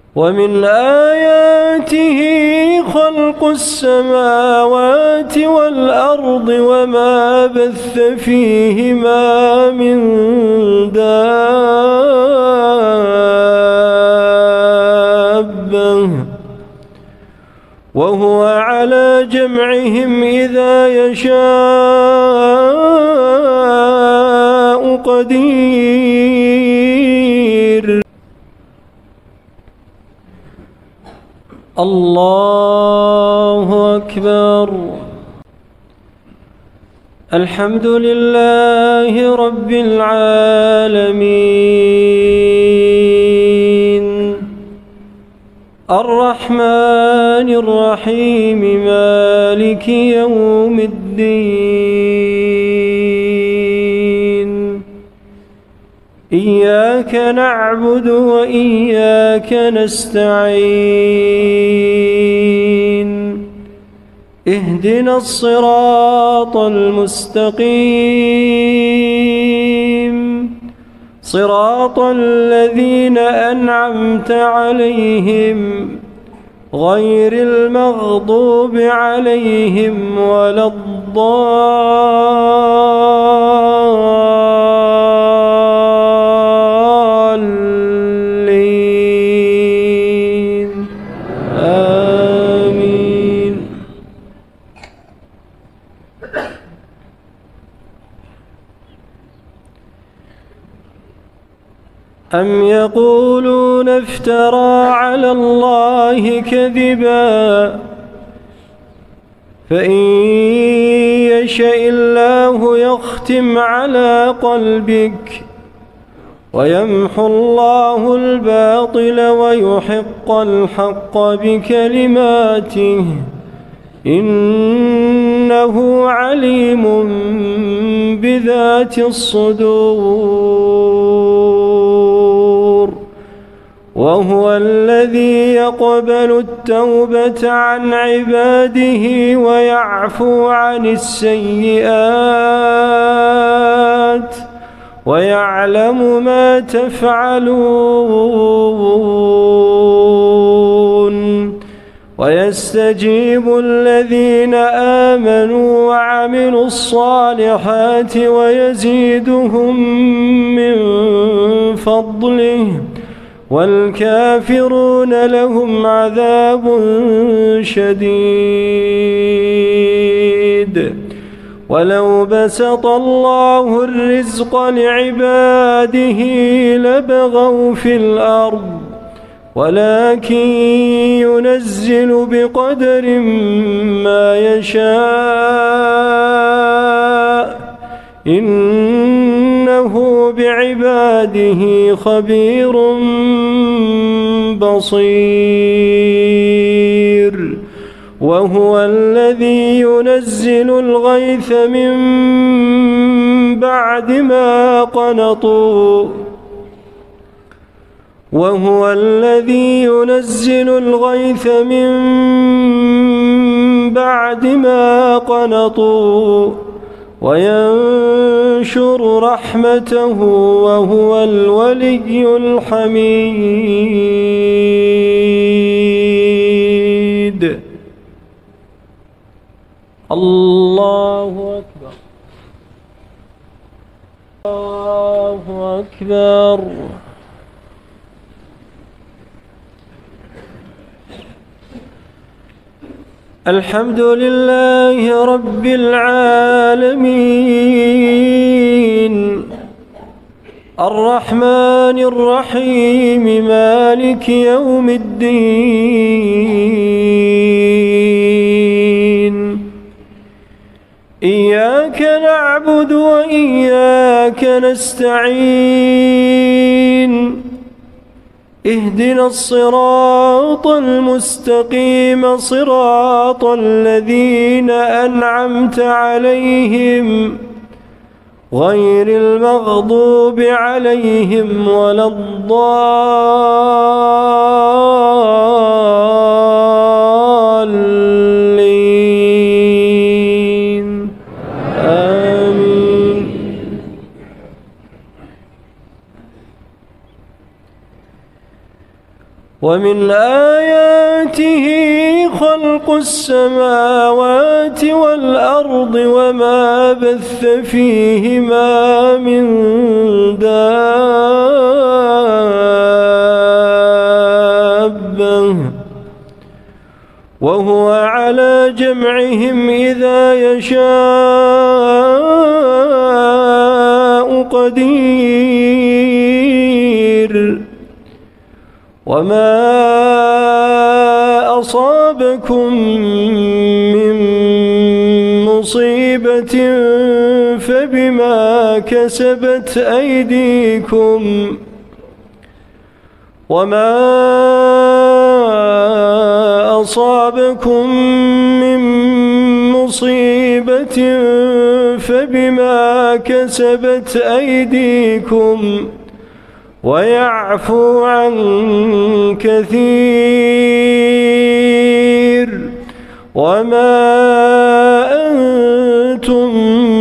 ومن آياته خلق السماوات والأرض وما بث فيهما من دابة وهو على جمعهم إذا يشاء قدير. الله أكبر. الحمد لله رب العالمين الرحمن الرحيم مالك يوم الدين إياك نعبد وإياك نستعين اهدنا الصراط المستقيم صراط الذين أنعمت عليهم غير المغضوب عليهم ولا الضالين آمين. أم يقولون افترى على الله كذبا فإن يشاء الله يختم على قلبك ويمحو الله الباطل ويحق الحق بكلماته إنه عليم بذات الصدور. وهو الذي يقبل التوبة عن عباده ويعفو عن السيئات ويعلم ما تفعلون ويستجيب الذين آمنوا وعملوا الصالحات ويزيدهم من فضله والكافرون لهم عذاب شديد. ولو بسط الله الرزق لعباده لبغوا في الأرض ولكن ينزل بقدر ما يشاء إنه بعباده خبير بصير. وهو الذي ينزل الغيث من بعد ما قنطوا وهو الذي ينزل الغيث من بعد ما قنطوا وينشر رحمته وهو الولي الحميد. الله أكبر. الله أكبر. الحمد لله رب العالمين الرحمن الرحيم مالك يوم الدين إياك نعبد وإياك نستعين اهدنا الصراط المستقيم صراط الذين أنعمت عليهم غير المغضوب عليهم ولا الضالين آمين. ومن آياته خلق السماوات والأرض وما بث فيهما من دابة وهو على جمعهم إذا يشاء قدير وما أصابكم من مصيبة فبما كسبت أيديكم وما أصابكم من مصيبة فبما كسبت أيديكم ويعفو عن كثير وما أنتم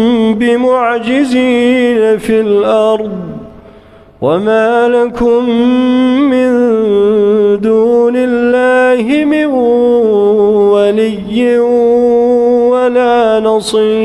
بمعجزين في الأرض وما لكم من دون الله من ولي ولا نصير.